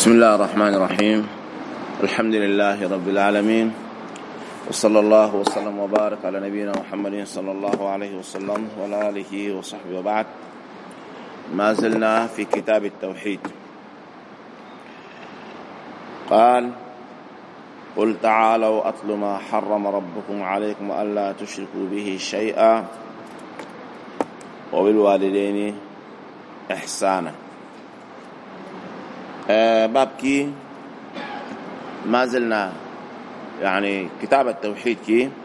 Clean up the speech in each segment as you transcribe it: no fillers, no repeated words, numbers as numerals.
بسم الله الرحمن الرحيم. الحمد لله رب العالمين، وصلى الله وسلم وبارك على نبينا محمد صلى الله عليه وسلم وعلى آله وصحبه. وبعد، ما زلنا في كتاب التوحيد. قال: قل تعالوا أتل ما حرم ربكم عليكم ألا تشركوا به شيئا وبالوالدين إحسانا. باب كي ما زلنا يعني كتاب التوحيد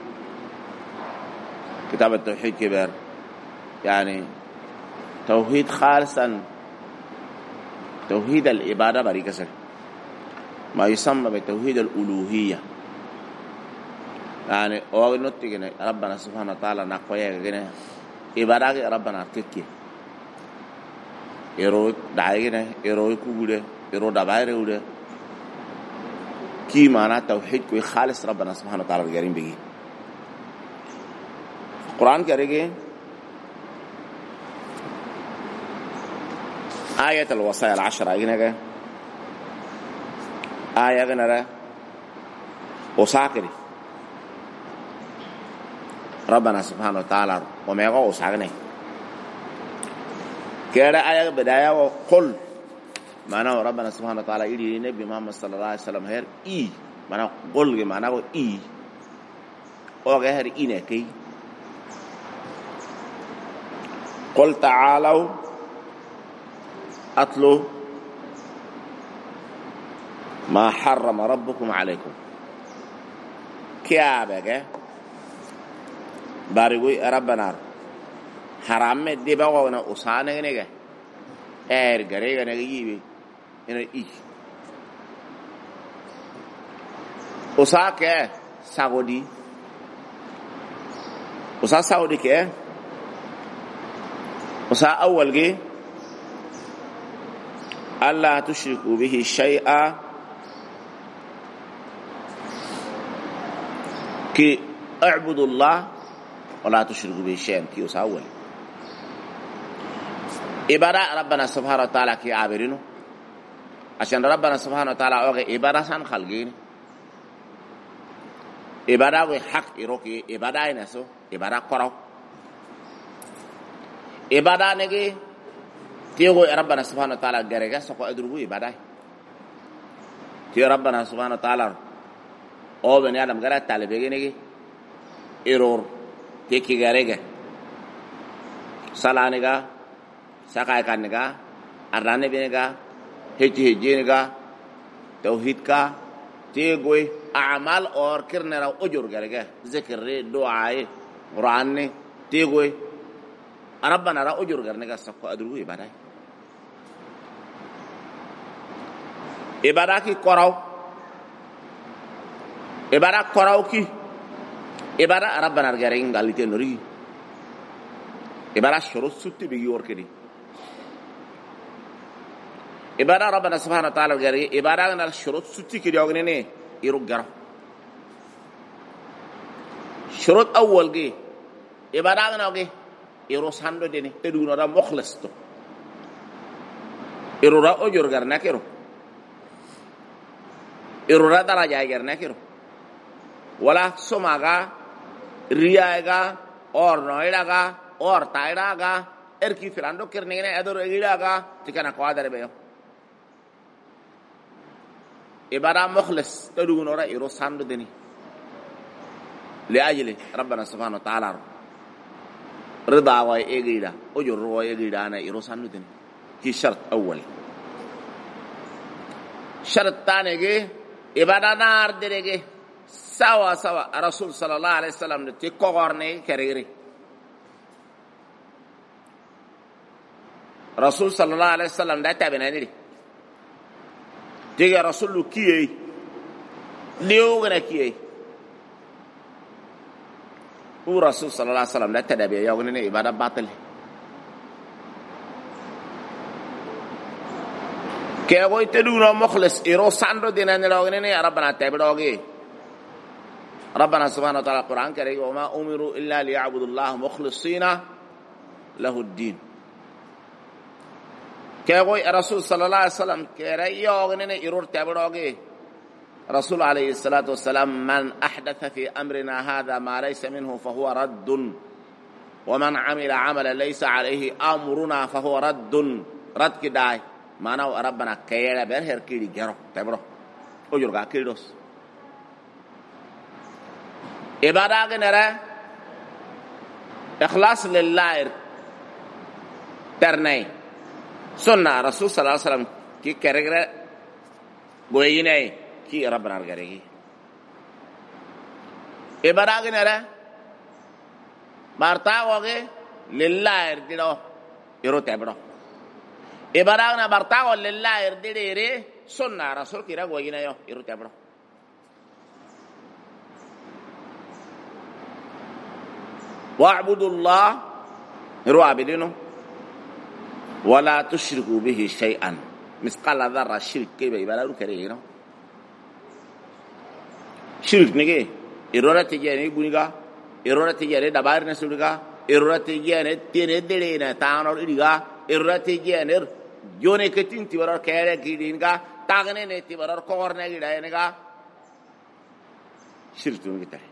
كبير، يعني توحيد خالصا، توحيد العبادة بريكسر، ما يسمى بتوحيد الألوهية. يعني أو نتيجة ربنا سبحانه وتعالى نقويه كنا عبادة ربنا كيكي إيرو داعينا إيرو كوجودة إيرو دبائر وده كي معناه توحيد كوي خالص ربنا سبحانه وتعالى الكريم بيجي. القرآن كريم آية الوصايا العشرة هنا آية هنا وساكري ربنا سبحانه وتعالى وما يقول وساكني كده. آية بداية وقل معناه ربنا سبحانه وتعالى إلي نبي محمد صلى الله عليه وسلم هير معناه قل معناه أو غير إنكي. قل تعالوا أتلوا ما حرم ربكم عليكم. كيا بقى بارغوي ربنا حرام دي بقى وانا أسانة نيجا غريغا نيجي هنا أساك سعودي أسا سعودي كه أسا أول جي ألا تشركوا به شيئا كي اعبدوا الله ولا تشركوا به شيئا كي أسا أول إبادة ربنا سبحانه وتعالى كي عابرينه عشان ربنا سبحانه وتعالى أوغي إبادة سان خلقين إبادة وحق إروكي إبادة نسو إبادة قرأ إبادة نجي تيغو ربنا سبحانه وتعالى غريغا سوكو أدرغو إبادة تيغو ربنا سبحانه وتعالى أو بني آدم غرات طالبيغي نجي إرور تيكي غريغا صلاة نجا ساقاي كان نجا أراني بنجا هجي نجا توحيد کا تيغوي أعمال اور کرنے را أجر غريغا ذكر دعاء قرآن تيغوي ربنا را أجر کرنے کا سب کو ادرو عبادت عبادت کی قراو کی عبادت ربنا غريغا غاليته نوري عبادت شروط سوتي بيجي اور كدي عبادة ربنا سبحانه وتعالى غير عبادة أن الشروط ستي كده يوغنيني يرجع شروط أول جي عبادة أن أوجي يروس هندو ديني تدون را مخلص تو يرورا أجر غير نكيرو يرورا درجة غير نكيرو ولا سماعا رياعا اور نويراعا اور تايراعا إركي فلاندو كرنينه أدور إيراعا تكنا قادر بيو إبارة مخلص تدون ورا يروس هندو دني لأجل ربنا سبحانه وتعالى رضا ويجيدا أجر ويجيدا أنا يروس هندو دني كي شرط أول. شرط ثاني جه إبارة نار درجة سوا رسول صلى الله عليه وسلم تكوغرني كريري رسول صلى الله عليه وسلم ده تابعني تيجي رسول كيه ليو غنا كيه هو رسول صلى الله عليه وسلم لا تدبي يا غني عباده باطل كي هو تدون مخلص يرو ساندو دينان لو غني ربنا تبدوغي ربنا سبحانه وتعالى القرآن كريم وما أمروا إلا ليعبدوا الله مخلصين له الدين كيقول الرسول صلى الله عليه وسلم كريوغنين يرور تبروغي رسول عليه الصلاة والسلام من أحدث في أمرنا هذا ما ليس منه فهو رد ومن عمل عملا ليس عليه أمرنا فهو رد كداي ما نو ربنا كيلا برهر كيدي جرو تبرو أجرغا كيدوس إبادة نرى إخلاص لله ترني سنة رسول صلى الله عليه وسلم كي كرغرة غويني كي ربنا رغري إبادة نرى برتاغوغي لله يردينو يرو تبرو إبادة برتاغو لله يرديني سنة رسول كي رغويني يرو تبرو واعبدوا الله يرو عبدينو ولا تشركوا به شيئا مثقال ذرة شرك كيف يبالغ كرينا شرك نجي إرورة تجاني بونيكا إرورة تجاني دبار نسوليكا إرورة تجاني تين دلينا تانور إليكا إرورة تجاني جوني كتين تبارر كيرا كيدينكا تاغني نتي بارر كورنا كيداينكا شرك نجي تاني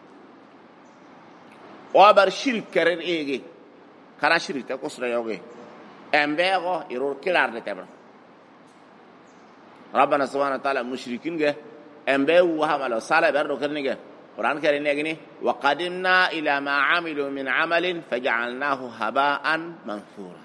وابر شرك كرين إيجي كنا شرك تكسر يوجي أمبيغو يرور كلار نتبر ربنا سبحانه وتعالى مشركين جه أمبيغو وهم على صالح بردو كرنيجه قرآن كريم يجني وقدمنا إلى ما عملوا من عمل فجعلناه هباء منثورا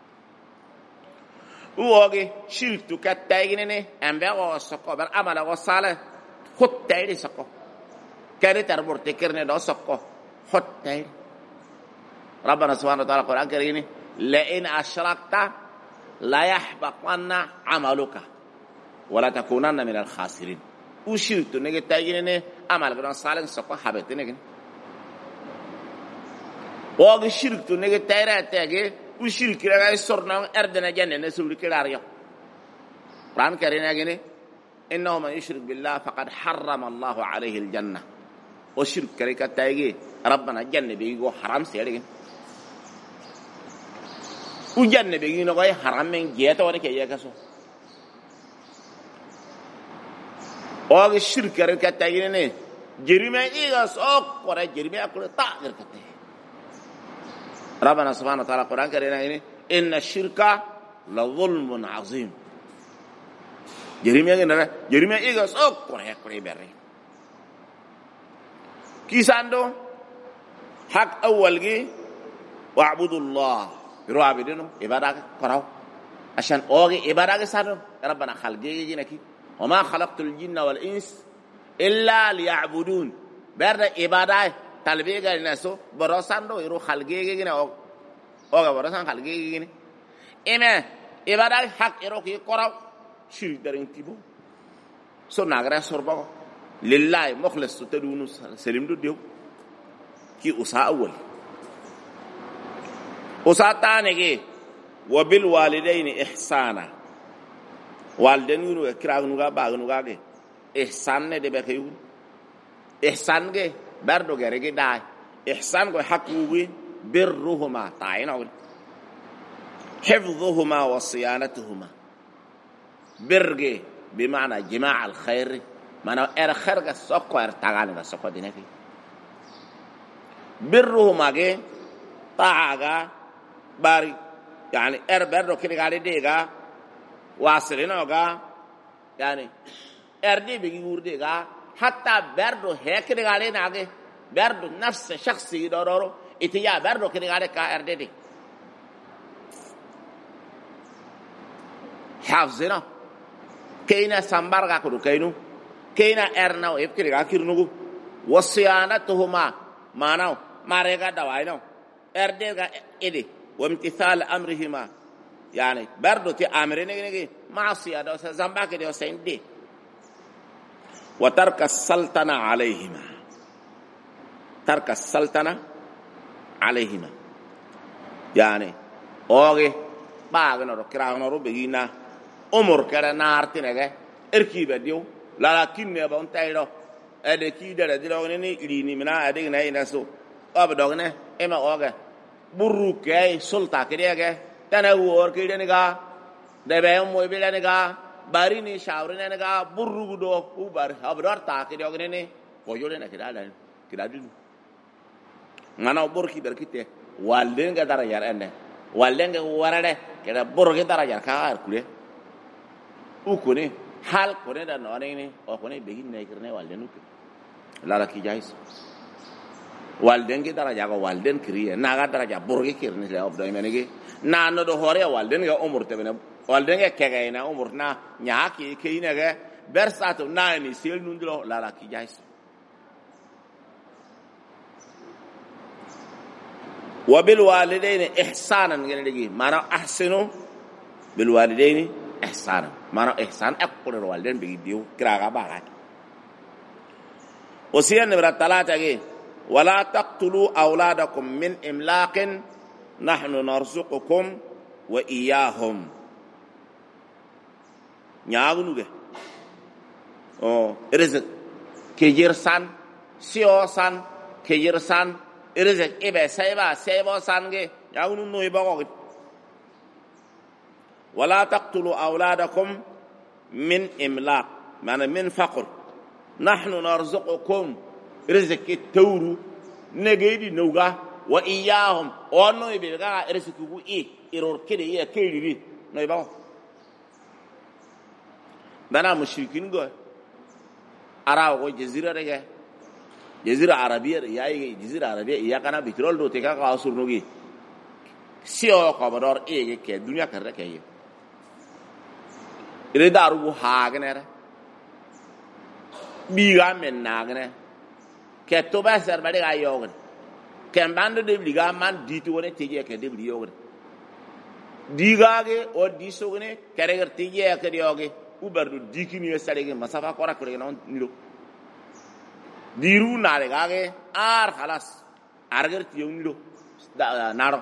ووجي شرك كتايجني أمبيغو سكو بر عمل وصالح خد تايري سكو كاري تربور تكرني دو سكو خد تايري ربنا سبحانه وتعالى قرآن كريم لئن أشركت لا يحبطن عملك ولا تكونن من الخاسرين وشركت نجي تاجيني عمل كنا صالح سقى حبيت نجي وأجي شركت نجي تايرة تاجي وشرك رجع صرنا أردنا جنة نسول كلاريا قرآن كريم يجيني إنه من يشرك بالله فقد حرم الله عليه الجنة وشرك كريكا تاجي ربنا جنة بيجو حرام سيرين وجنة بيجينا قاي حرام من جهة وانا كيا كسو أو الشرك كرك تاينه جريمة إيجاس أو قرأ جريمة أقول تاجر كته ربنا سبحانه وتعالى قرآن كرينا إن الشرك لظلم عظيم جريمة إيجاس أو قرأ بري كيساندو حق أول جي واعبدوا الله يروح عبيدينه إبادة كراو عشان أوجي إبادة سارو ربنا خلقي جينكي وما خلقت الجن والإنس إلا ليعبدون برد إبادة تلبية الناس براساندو يروح خلقي جينا أوجا براسان خلقي جيني إما إبادة حق يروح كراو شريك دارين تيبو سو ناقرأ سوربا لله مخلص تدونو سليم دو ديو كي أسا أول وساتانيكي وبالوالدين إحسانا والدين يرو كراغنوغا باغنوغا إحسان دي بخيو إحسان كي بردو غيري داي إحسان كو حقوقي برهما تاينو حفظهما وصيانتهما برغي بمعنى جماع الخير معنى خير سوكو تاغاني سوكو دينكي برهما كي طاعة باري يعني برضو كده قاعد ديغا واصلينوغا يعني دي بيجور ديغا حتى برضو هيك كده قاعد ناغي برضو نفس شخصي دورو اتيا برضو كده قاعد كا دي حافظنا كينا سامبارغا كدو كينو كينا ارناو يبكي غا كيرنوغو وصيانتهما ماناو ماريغا دواينو ارديغا إدي وامتثال أمرهما يعني بردو تي أمرين نجي معصية دو زنباك دو سيندي وترك السلطنة عليهما ترك السلطنة عليهما يعني أوغي باغنا رو كراغنا رو بيجينا أمور كرا نارتي نجي إركيبا ديو لكن يبا انتايرو أدي كيدا دي لغنيني إليني منا أدي ناي ناسو أبدوغنا إما أوغي burru kay sulta kiriya ke tana wor kide niga de be mo be le ga bari ni shawri ne ga burru do u bar habrar ta ke do ne ko yole na kida du ngana burki berkite walden ga dara yar ende walden ga warade keda burki dara yar ka ar kule u ko ne hal ko ne da no ne o ko ne be hin ne kirne walden u la ki jais walden ga dara jago walden kriye na ga dara ja burki kirne le ob do menege na no do hore walden ga umur te bene walden ga kega ina umur na nyaaki ke ina ga bersatu na ni sel nundlo la ki jais وبالوالدين إحسانا يعني معنى أحسنوا بالوالدين إحسانا معنى إحسان أقول الوالدين بيديو كراغا باغا وسيان نمرة 3 ولا تقتلوا أولادكم من إملاق نحن نرزقكم وإياهم نياغنوغي رزق كيجيرسان سيوسان كيجيرسان إرزق إبا سيبا سانجي يقولون نو يبغوا ولا تقتلوا أولادكم من إملاق معنى من فقر نحن نرزقكم رزق التورو نجيدي نوغا وإياهم ونو يبغى رزقكم إيرور كده كيري نو يبغوا دنا مشركين جو أراو جزيرة رجع جزيرة عربية يا جزيرة عربية يا كنا بترول دو تكا كاسور نوجي سيو كمدار إيه كدنيا كره كيه إذا دارو هاغنه بيغا من ناغنه كتوبة سر بدي غايوغن كم باندو دبليغا مان ديتوونه تيجي كدبليوغن ديغاغي أو ديسوغنه كرهر تيجي كديوغي وبردو ديكيني ساليغي مسافة كورا كورينا نيلو diru nare gage ar khalas arger tiyonglo naro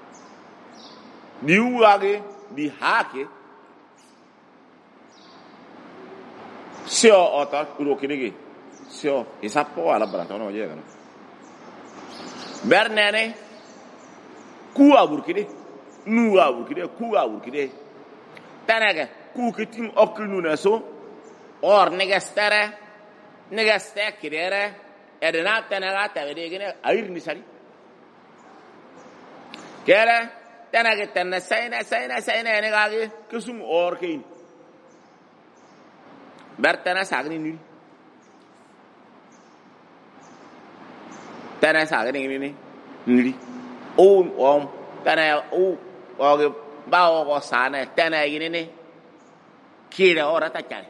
diu gage di hake sio ota uro kinigi sio isapo ala branto no je gano bernene ku aburkide nu aburkide ku aburkide tanaga ku kitim oknu naso or negastere نجاسته كده أدنى تناغا تبدي كده أير نسالي كده تناغ تنا سينا نجاغي كسم أور كين برتنا ساغني نيل تنا ساغني نيل أم تنا أو باو سانة تنا يني كده أورا تكالي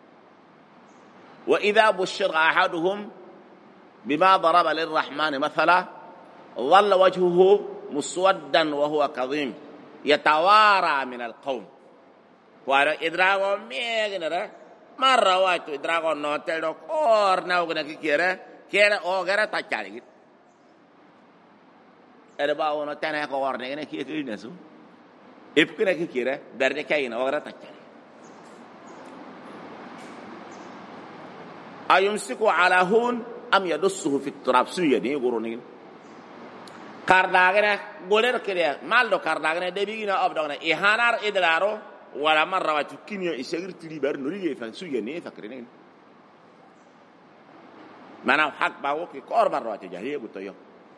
وإذا بشر أحدهم بما ضرب للرحمن مثلا ظل وجهه مسودا وهو كظيم يتوارى من القوم وأنا إدراكه ميغنرا مرة واحد إدراكه نوتلو كور ناوغنا كيرا أو غير تجاري أربعة ونتنا كور نيجنا كي نسو إبكنا كيرا برد كاين أو غير تجاري أيمسكوا على هون أم يدسه في التراب سويني يقولون كارداغنا غولر كده مالو كارداغنا دبيغنا أبداغنا إهانار إدلارو ولا مرة واتكينيا إسير تليبر نوري يفن سويني فكرين مانا حق باوكي كور مرة واتجاهية بطيو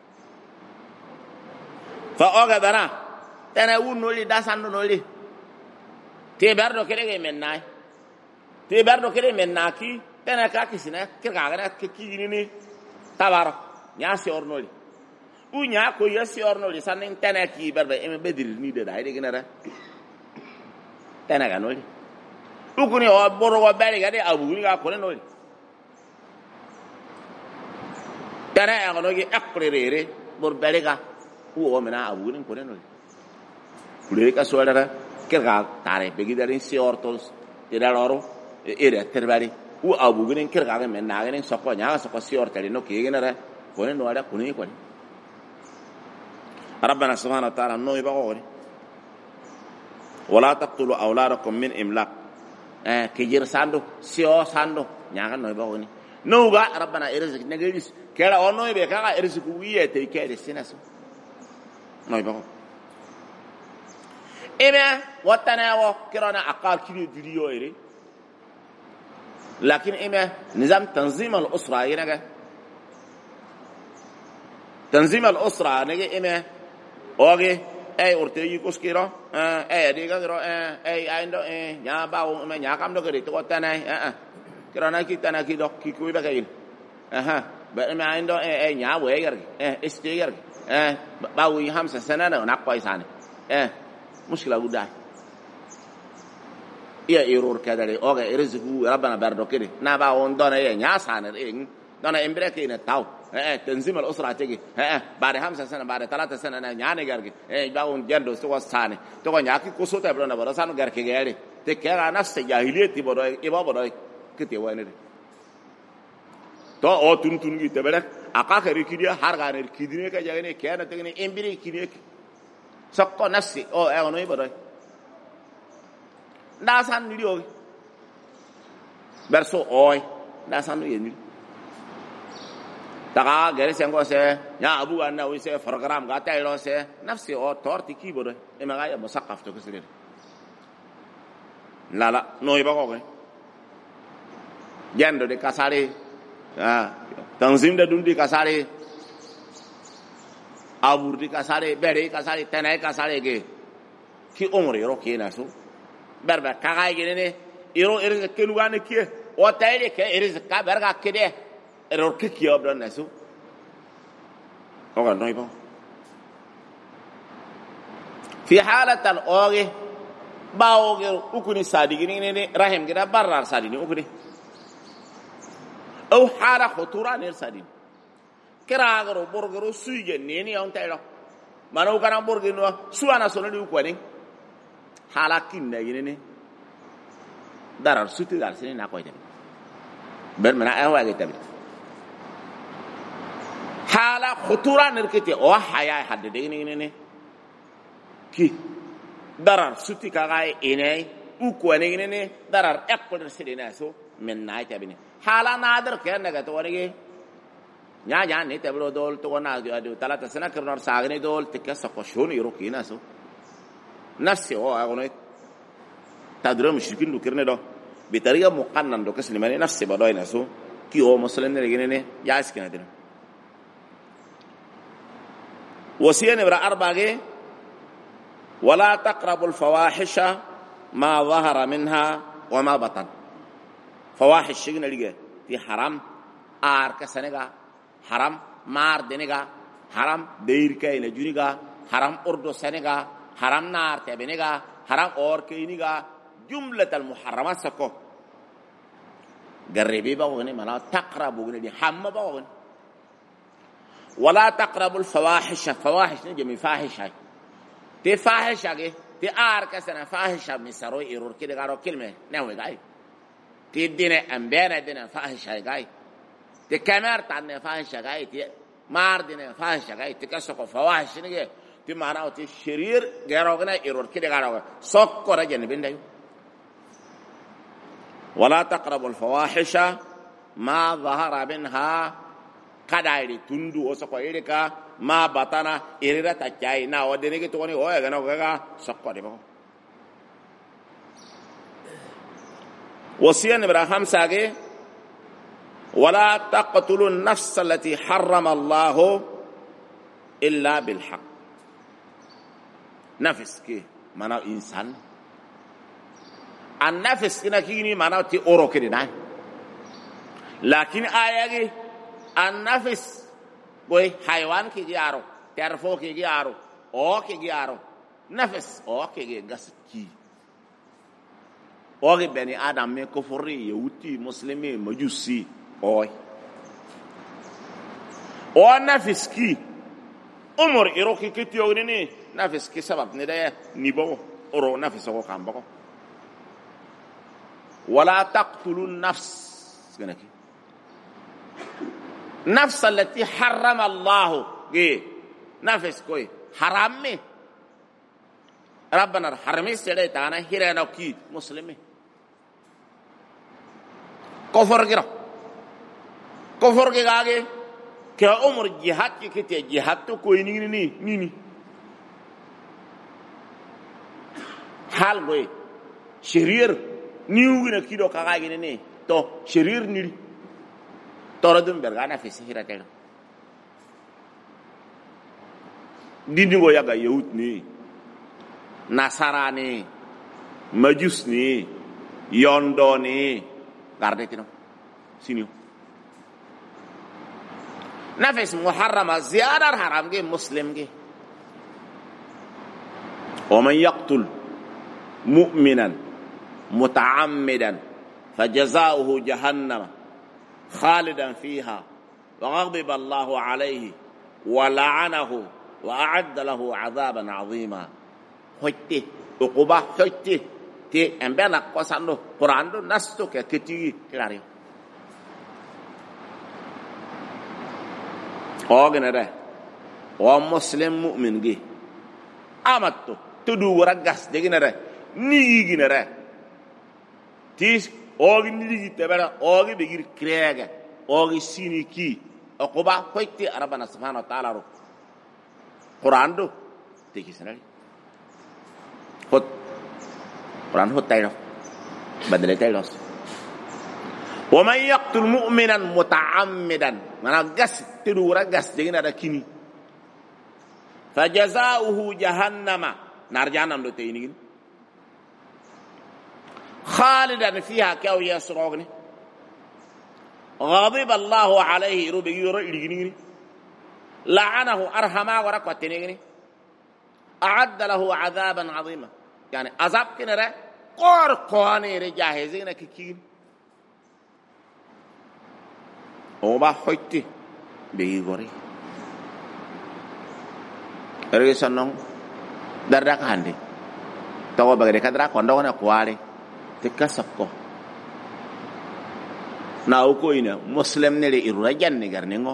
فأغدنا تناول نولي داسان نولي تبردو كده مناي تبردو كده مناكي tena kaki sina kirkagana kiki ni tabaro nya si ornoli u nya ko ya si ornoli sanin tena ki berbe em bedir ni de dai de ginara tena ganoli u kuni o boro go bere ga de abu ni ga ko noli tena ya no gi akrere bor bere ga u o mena abu ni ko noli kule ka so dara kirga tare be gi dare si ortos de loro ere terbari u abu ginen kirga ga men na ginen sokko nya sokko si ortali no ke ginara ko ne no ada kuni ko ربنا سبحانه وتعالى نو يبغوري ولا تقتلوا اولادكم من املاق كجير ساندو سيو ساندو نياغا نو يبغوني نوغا ربنا ارزق نغيس كلا اونو يبي كاغا ارزق ويه تي كيد سيناس نو يبغو ime watana wo kirana aqal kili duriyo ere lakin ime nizam tanzim al usra yinaga tanzim al usra nege ime oge ay orte yi koskiro ay diga gro ay aindo nya bawo me nya kam do gari to watana kirana kitana ki do ki ku ba kayin ba me aindo ay nya we gar este gar bawo yi 5 sana na qoisane مشكلة قدام يا إيرور كذا لي أوكي رزقه ربنا بردو كده نبا وندنا إيه ناسان إيه دنا إمبريكي نتاو تنظيم الأسرة تيجي بعد 5 سنة بعد 3 سنة نياني غيرك باون جندو سوى ساني تو نياكي كوسو تبرنا براسانو غيرك غيري تكيرا نفس جاهلية تبرو إبا برو كتير ويني تو أو تون كده أكاك ركيديا هارغان ركيدينه كجاهني كيانا تكني إمبريكي سكو نفسي أو أغنوي بدوي ناسان نيليو برسو أوي ناسان نيليو تكا غير سينغو سي يا أبو أنا ويسي فرغرام غاتا يلو سي نفسي أو تورتي كي بدوي إما غاية مسقف تكسير لا نوي بقى جندو دي كساري تنظيم ده دون دي كساري abur di kasare bere kasare tenai kasare ge ki omri ro ki nasu berba kagai ge ne iro ere ke luane ki o taire ke ere ka berga kede ero ki obdo nasu oga noibo fi halat al oge bawo ge ukuni sadigi ne rahim ge da barar sadini ukuni او حاله خطوره نير سادين كراغرو برغرو سويجه نيني اون تايلو مانو كان برغنو سوانا سونو كواني حالاكين نيني دارار سوتي دار سيني ناكوي دم بن منا اواغي تبي حاله خطوره نركتي او حياه حد ديني كي دارار سوتي كاغاي اني او كواني نيني دارار اكبر سيديناسو من ناي تبي حالا نادر كأنك توريه نيا نتبلو دول تونا دو 3 سنة كرنور ساغني دول تكسر قشون يروكي ناسو نفسي هو أقولي تدرم مشركين لكرنا دو بطريقة مقنن دو كسر لمن نفسي بدوي ناسو كي هو مسلم نرجعني جالس كنا دين وصية نبرة 4 ولا تقربوا الفواحش ما ظهر منها وما بطن فواحش شيء نلقى في حرام كسنجا حرام مار دينجا حرام دير كاي نجوريجا حرام أردو سنجا حرام نار تبينجا حرام اور كينيجا جملة المحرمات سكو قربي باغني منا تقربوا غني دي حم باغن ولا تقربوا الفواحش فواحش نجي من فاحش هاي تي فاحش هاي تي كسنة فاحش مسروي إيرور كده قالوا كلمة نوي جاي تي دينا أمبينا دينا فاحش هاي تي كامير تاني فاحش هاي تي مار دينا فاحش هاي تي كسوق فواحش نيجي تي معناه تي شرير غيروغنا إيرور كده قالوا سوق رجل بيندايو ولا تقربوا الفواحش ما ظهر منها كدايري تندو وسوق إيريكا ما بطنا إيريرا تجاي نا ودينيكي توني هو غنا سوق ديبو وصية نمرة 5 ولا تقتلوا النفس التي حرم الله إلا بالحق نفس كي معناه إنسان النفس كنا كيني معناه تي أورو كده لكن آية النفس بوي حيوان كي جارو تعرفوا كي جارو أو كي جارو نفس أو كي جالس كي أوكي بني آدم من كفري يهودي مسلمي مجوسي أوي أو نفس كي عمر إيروكي كتيوني نفس كي سبب ندايا نبوا أورو نفس هو كان بقى ولا تقتلوا النفس كنكي نفس التي حرم الله جي نفس كوي حرامي ربنا حرمي سيدي تانا هيرانا كي مسلمي كفر كرا كفر كي كرا عمر جهاد كي كتير جهاد تو كوي نيني hal goy shirir niwgina kido kaga gine ne to shirir ni toradum bergana fi sihira telo dindingo yaga yahut ni nasarani majus ni yondo ni garde tino sinio nafis muharrama ziyadar haram ge muslim ge ومن يقتل مؤمنا متعمدا فجزاؤه جهنم خالدا فيها وغضب الله عليه ولعنه وأعد له عذابا عظيما حتى عقوبة حتى تي أمبنا قصانو قرآن دو نستو كتير كلاريو أوغنا ده ومسلم مؤمن جي أمتو تدو ورقص دينا ده نيجينا ده تيس أوغي نيجي تبرا أوغي بيجير كريغا أوغي سينيكي عقوبة حتى ربنا سبحانه وتعالى رو قرآن دو تيجي سنالي خد قرآن خد تايلو بدل تايلو ومن يقتل مؤمنا متعمدا مانا غس تدورا غس دينا دا كيني فجزاؤه جهنم نار جهنم دو تيني خالدا فيها كاو يسروغني غضب الله عليه ربي يريني لعنه أرحما ورقوتيني أعد له عذابا عظيما يعني عذاب كنره قور قواني رجاهزين كيكين وما حيتي بيغوري ريسانون دردك هاندي تو بغري كدرا كوندونا كوالي تكسبكو ناوكو إنا مسلم نلي إرجان نغرنينغو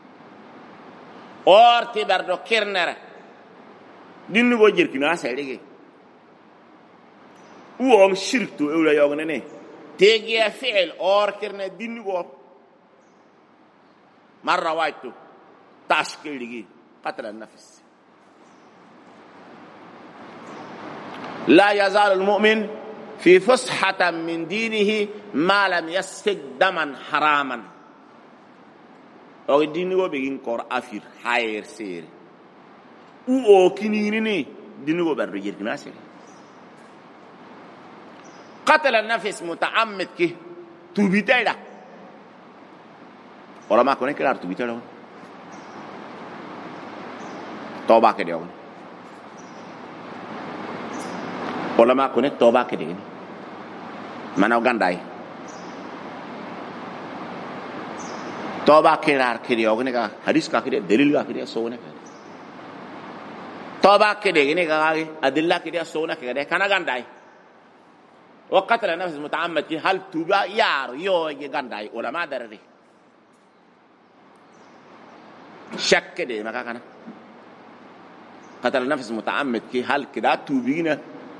أورتي بردو كيرنر دينو بوجير كنا سيدي وهم شركتو أولا يوغنني تيجي فعل أور كيرنر دينو بو مرة وايتو تشكيل لغي قتل النفس لا يزال المؤمن في فسحة من دينه ما لم يسفك دما حراما أو دينو بيجين كور أفير حير سير أو كنيني دينو برجير كناسير قتل النفس متعمد كي تبيتايدا ولا ما كوني كلار تبيتايدا توبة كده ولا ما كوني توبة كده ما نو غانداي توبة كلار كده يوغني كا حديث كا كده دليل كا كده سوونه كده توبة كده غني كا أدلة كده سوونه كده كنا غانداي وقتل النفس متعمد هل توبة يار يو غانداي ولا ما درري شك كده ما كان قتل النفس متعمد كي هل كده توبينا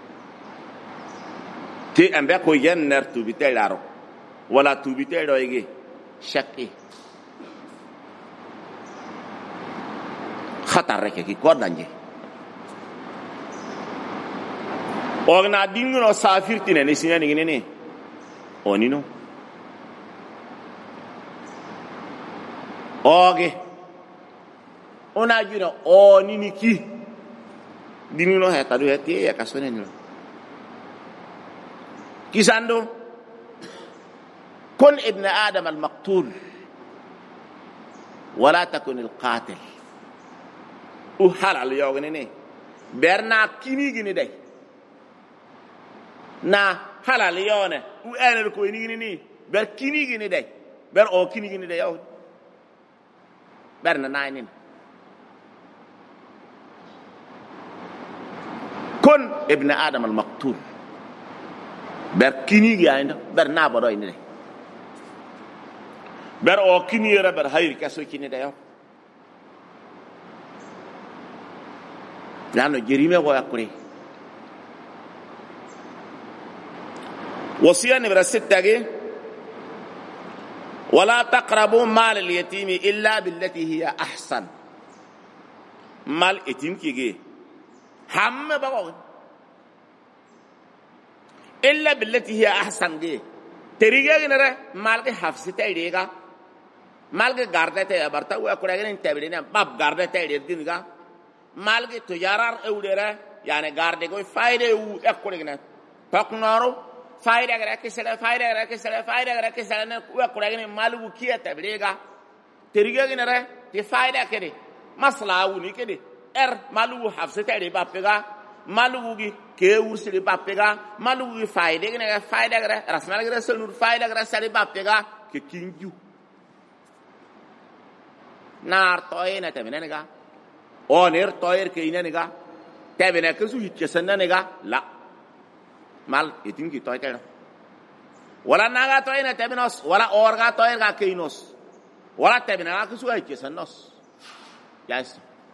تي أم بيكو ينر توبيتي لارو ولا توبيتي لو يجي شك خطر رك كي كوردانجي أغنى دينغو سافرتنا نسينا نيجي أونينو أوكي ona jina oni ki dinu no heta do heti ya kasone ni kisando kun ibn adam al maqtul wala takun al qatil u halal yogne ne berna kini gini dai na halal yone u ener ko ni ni ber kini gini dai ber o kini gini dai yaw berna nainin كن ابن آدم المقتول بركيني جاينا برنابا رايني ده بر أوكيني يرا بر هاي كاسو كيني ده يو لأنه جريمة ويأكله وصية نمرة 6 ولا تقربوا مال اليتيم إلا بالتي هي أحسن مال اليتيم كيجي هم بقول illa billati hiya ahsan ge teriga ginere malge hafsita idega malge gardete barta wa kuragin tabirina bab gardete idinga malge tujarar eudere yani garde go fayde u ekuragina taknaro fayda gara kisala ne wa kuragin malu kiya tabirega teriga ginere ti fayda kede maslawu ni kede malu hafsita ide bapega malu gi ke ursiri bapega malu gi fayde ginere fayda gara rasmal gara sunur fayda gara sari bapega ke kinju nar toyena tabenega oner toyer ke inenega tabena kesu hichesanenega la mal itin ki toy kala wala naga toyena tabenos wala orga toyer ga keinos wala tabena kesu hichesanos yes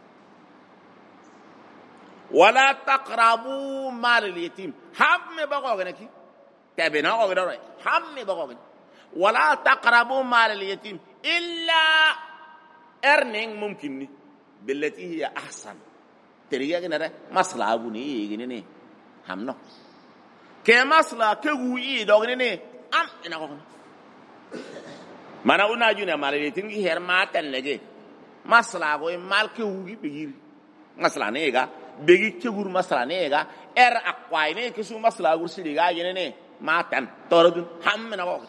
wala taqrabu mal al-yatim hamme bagognaki tabena ogdo hamme bagogn wala taqrabu mal al-yatim illa earning mumkinni billati hiya ahsan teriga ginara masla abuni yigini hamno ke masla ke guyi dognene am ina ko mana una juna malale tingi her matan lege masla go mal ke wugi bigir masla ne ga begi ke gur masla ne ga akwai ne ke su masla gur siliga yene matan torodun hamna ko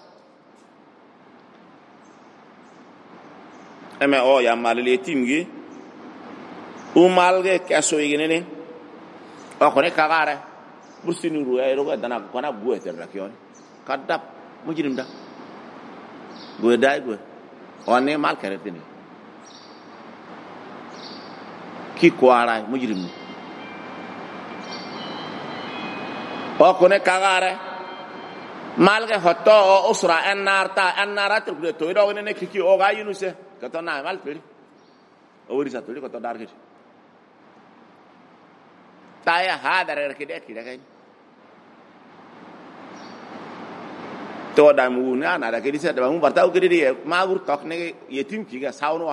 eme o ya malale timgi o malge kaso yigene o khone kagare bursini ruya ero ga dana kona buwe terrakion kadap mujrim da go dai go one mal karetini ki kwara mujrim o khone kagare malge hotto o usra annara tur to do ne ki o ga yunuse kato na mal peri ori sa tuli kato dar ke taya hadar kide kide kai to da mu na da ke disa da mu barta u kide ma gur tok ne yetim ki ga saunwa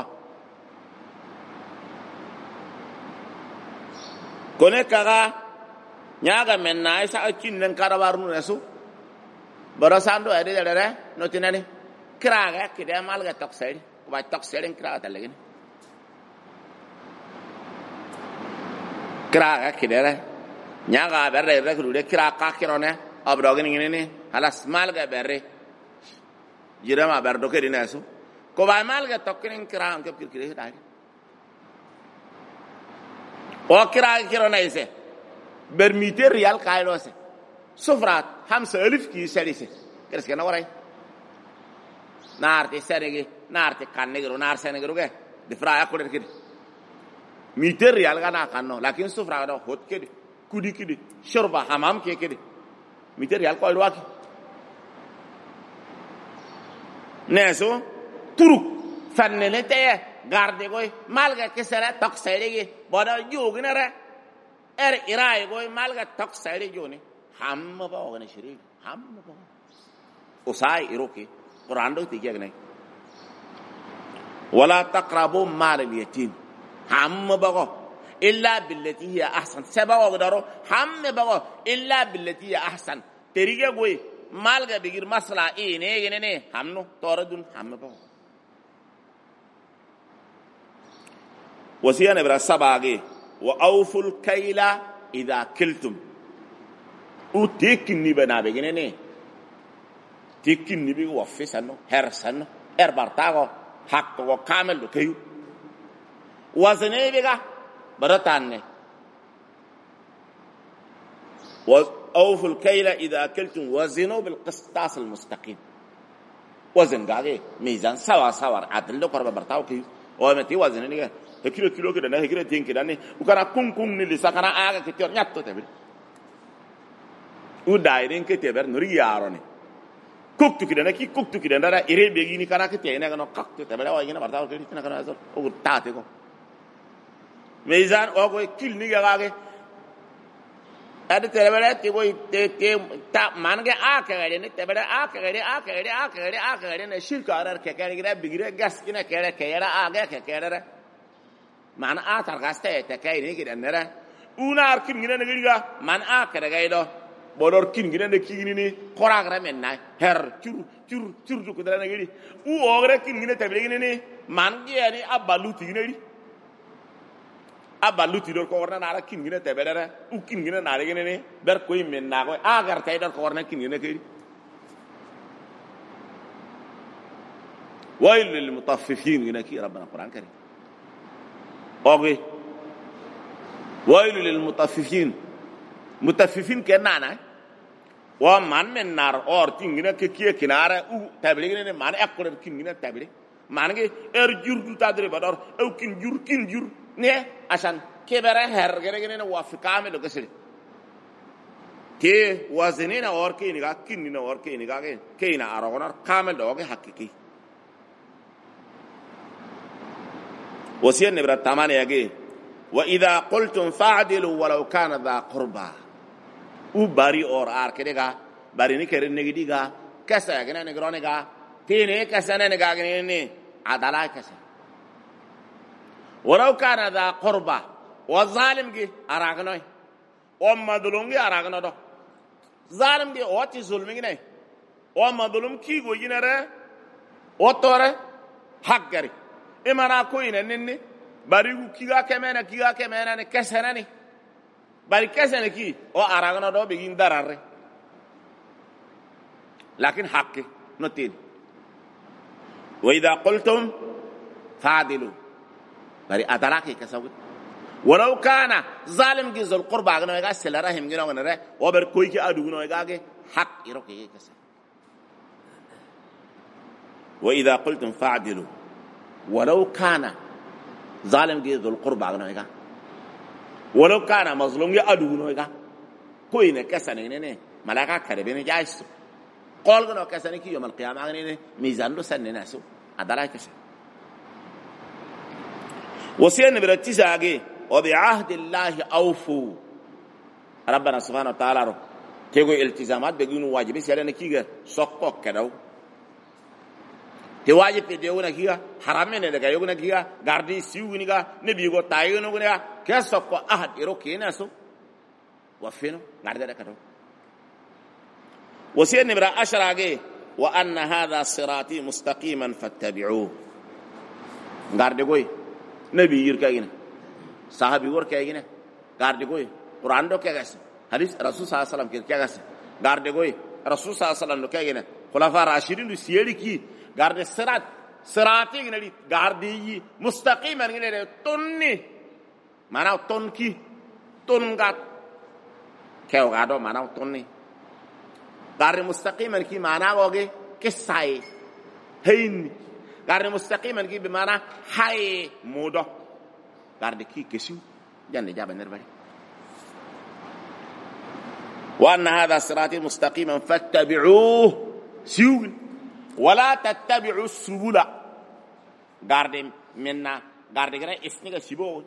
kone kaga nyaga menna isa akin nan karabar nu nesu barasando ade dare no tinani kraga kide mal ga tok sai ba tok seren kraga talagin kraga kidere nyaga berre rekrude kraga kirone abrogin ngene halas malga berre jirama berdo ke dinasu ko ba malga tokkin kraga ke kirkire dai o kraga kirone ise bermite real kailo se sufrat hamsa alif ki salise keres kana warai narti seregi narti kannegro nar senegro ge de fra akole kidi miter real kana kanno lakin sufra do hot kidi kudi kidi shorba hamam ke kidi miter real ko alwaki neso turuk fannene te garde goy malga kesera tok seregi boda jugnere irai goy malga tok seregi joni hamma ba ogane shiri hamma ba usai iroki Quran do tiga gane wala taqrabu mal al-yatim ham bago illa billati hiya ahsan sabago daro ham bago illa billati hiya ahsan teriga goy malga bigir masla ne hamno toradun ham bago wasiyana bra sabage wa awful kayla idha kiltum utikni bana begene tikin ni bi wa fisano hersan bartago hakko go kamel do kayu wazane biga baratanne wa awful kayla idha akaltum wazinu bil qistas al mustaqim wazn gage mizan sawa adl do korba bartago kayu o meti wazane ni kilo ke dana hekira tinki dane ukara kun ni lisakana aga ke tor nyatto tabi u dairen ke teber nuri yarone kuktu kidana ki kuktu kidana da ire begi ni kana ke tena kana kaktu tabela wa ina barta ke tina kana azor o tate ko mizan o ko kil ni gage ade tabela ti ko te ta mange a ka gade ni tabela a ka gade ne shirka arar ke kare gira bigire gas kina kere kera a ga ke kere man a tar gaste te kai ni kidana ra una arkin ngina ngiga man a ka gade do bolor kin gine ne kini ni koragra men na her chur ko dara ngiri u ogre kin gine tabe gine ni man ge ni abaluti gine ri abaluti dor ko warna na kin gine tabe dara u kin gine na gine ni ber koy men na ko agar tay dor ko warna kin gine kiri ويل للمطففين ينكي ربنا القرآن الكريم اوغي ويل للمطففين مطففين كنانا ومن من نار اور تينغنا كي كنارا او تابليغنا مان اكور كينغنا تابلي مانغي جور دو تادري بدور او كين جور ني عشان كبره هرغرغنا وافقام لو كسري كي وزنينا اور كينغا كيننا اور كينغا كينا اروغنا كامل دوغي حقيقي وسير نبرة تمانية يجي وإذا قلتم فاعدلوا ولو كان ذا قربا وباري اور آر كديغا باري نكرن نجديغا كسا يجنا نجرونيغا تيني كسا نجا جنيني عدالة كسا ولو كان ذا قربا والظالم جي أراغنوي ومظلوم جي أراغنو دو ظالم جي واتي ظلمي جني ومظلوم كي غوي نره وطوره حق جري imana ko ina nenne bari kiga kemena ne kesana ni bari kesana ki o aragno do begin darare lakin haqqi notin wa idha qultum fa'dilu bari adaraki kasawu walau kana zalim gi zul qurba gno ga sela rahim gno ngare o ber koy ki adu gno ga ge haq iro ke kasa wa idha qultum fa'dilu ولو كان ظالم جي ذو القربى غنويغا ولو كان مظلوم جي ادو غنويغا كوينه كسنه ني ملائكه كربين جايس قول غنو كسنه كي يوم القيامه غني ميزان دو سن ناسو ادراي كسن وسين برتيزاغي وبعهد الله اوفوا ربنا سبحانه وتعالى تيغو التزامات بيغنو واجبي سيرنا كيغا سوكو كدو te waji pe de wona kiga harame ne daga yogona kiga gardi siwuni ga ne bi go tayono gona keso ko ahad iro kina so wafino garda da kato wasiyan ibra ashrage wa anna hadha sirati mustaqiman fattabi'uhu garde goy nabi yirka gina sahabi wor kay gina garde goy qur'an do kagas hadith rasul sallallahu alaihi wasallam ke kagas garde goy rasul sallallahu alaihi wasallam do kay gina khulafa rashidin du siyeli ki garde sirati ngeli garde yi mustaqiman ngeli tonni mana tonki tongat kew gado mana tonni garde mustaqiman ki mana goge kesai hein garde mustaqiman ki be mana hay modo garde ki kesu janne jaba nerbari wa anna hadha sirati mustaqiman fattabi'uhu siwun ولا تتبعوا السبل غاردم منا غاردم غير اسنيغا سيبو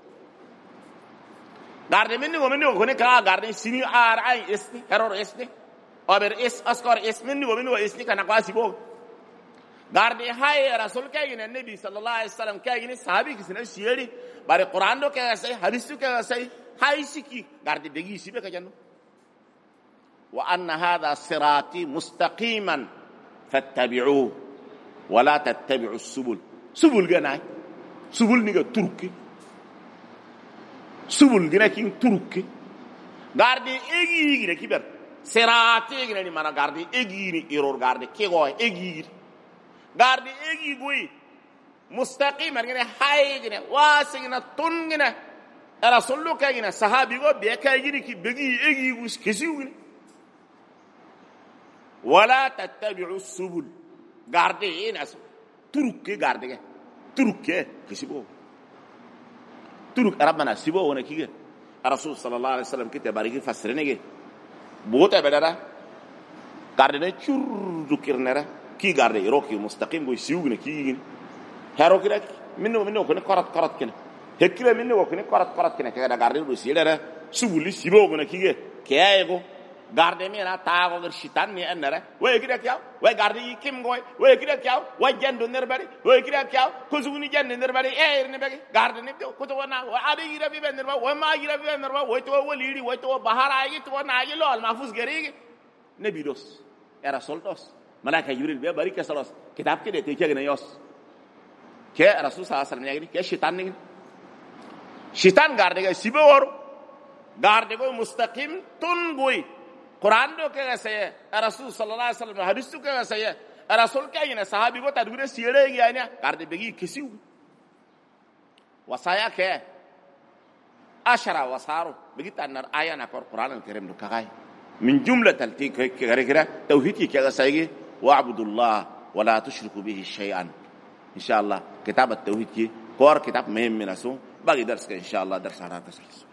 غاردم مني ومني كوني كا غاردم سيني ار اي اسني هرور اسني اوبر اس اسكور اسمني ومني اسني كان قا سيبو غاردم هاي رسول كاين النبي صلى الله عليه وسلم كاين صحابي كسن سيري بار قران دو كا سي حديث كا سي هاي سيكي غاردم بيغي سيبه كجانو وان هذا صراطي مستقيما فاتبعوه ولا تتبعوا السبل سبل جناي سبل نيغا تركي سبل جنا كين تركي غاردي ايغي ني كيبر سراتي غنا مانا غاردي ايغي ني ايرور غاردي كيغو ايغي غاردي ايغي بوي مستقيم غنا هاي غنا واسغنا تونغنا رسول الله كاينا صحابي غو بيكاي غني كي بيغي ايغي وس كيسيو ولا تتبعوا السبل غاردي ناس تركي غاردي تركي كسبو ترك ربنا سيبو وانا كيغا الرسول صلى الله عليه وسلم كتب باريكي فسرنيغي بوتا بدارا غاردي تشور ذكرنرا كي غاردي روكي مستقيم بو سيوغنا كيغين هاروكي رك منو كن قرات كن هكلا منو كن قرات كن كدا غاردي دو سيلرا سبولي سيبو وانا كيغا كيايغو garde mi na ta go ger shitan mi enere we kida kyaw we garde yi kim goy we kida kyaw wa jendo nerbari we kida kyaw ko zuni jende nerbari ne bagi garde ne ko to na wa ade gira bi ben nerba wa ma gira bi ben nerba we to waliri we to bahara yi to na yi lol mahfuz gari ne bidos era soltos malaka jibril be bari ke salos kitab ke de te ke ne yos ke rasul sallallahu alaihi wasallam ke shitan ne shitan garde ga sibe wor garde go mustaqim tun goy Quran do ke saya Rasul sallallahu alaihi wasallam hadis do ke saya Rasul ke ina sahabi go tadgure siere gi anya garde begi kisiu wasaya ke ashara wasaru begi tanar aya na Quran al-Karim do kai min jumla talti ke gara tauhid ki ke saya wa'budullah wa la tushriku bihi shay'an inshallah kitab at-tauhid ki kor kitab muhim minasu bagi dars ke inshallah dars harata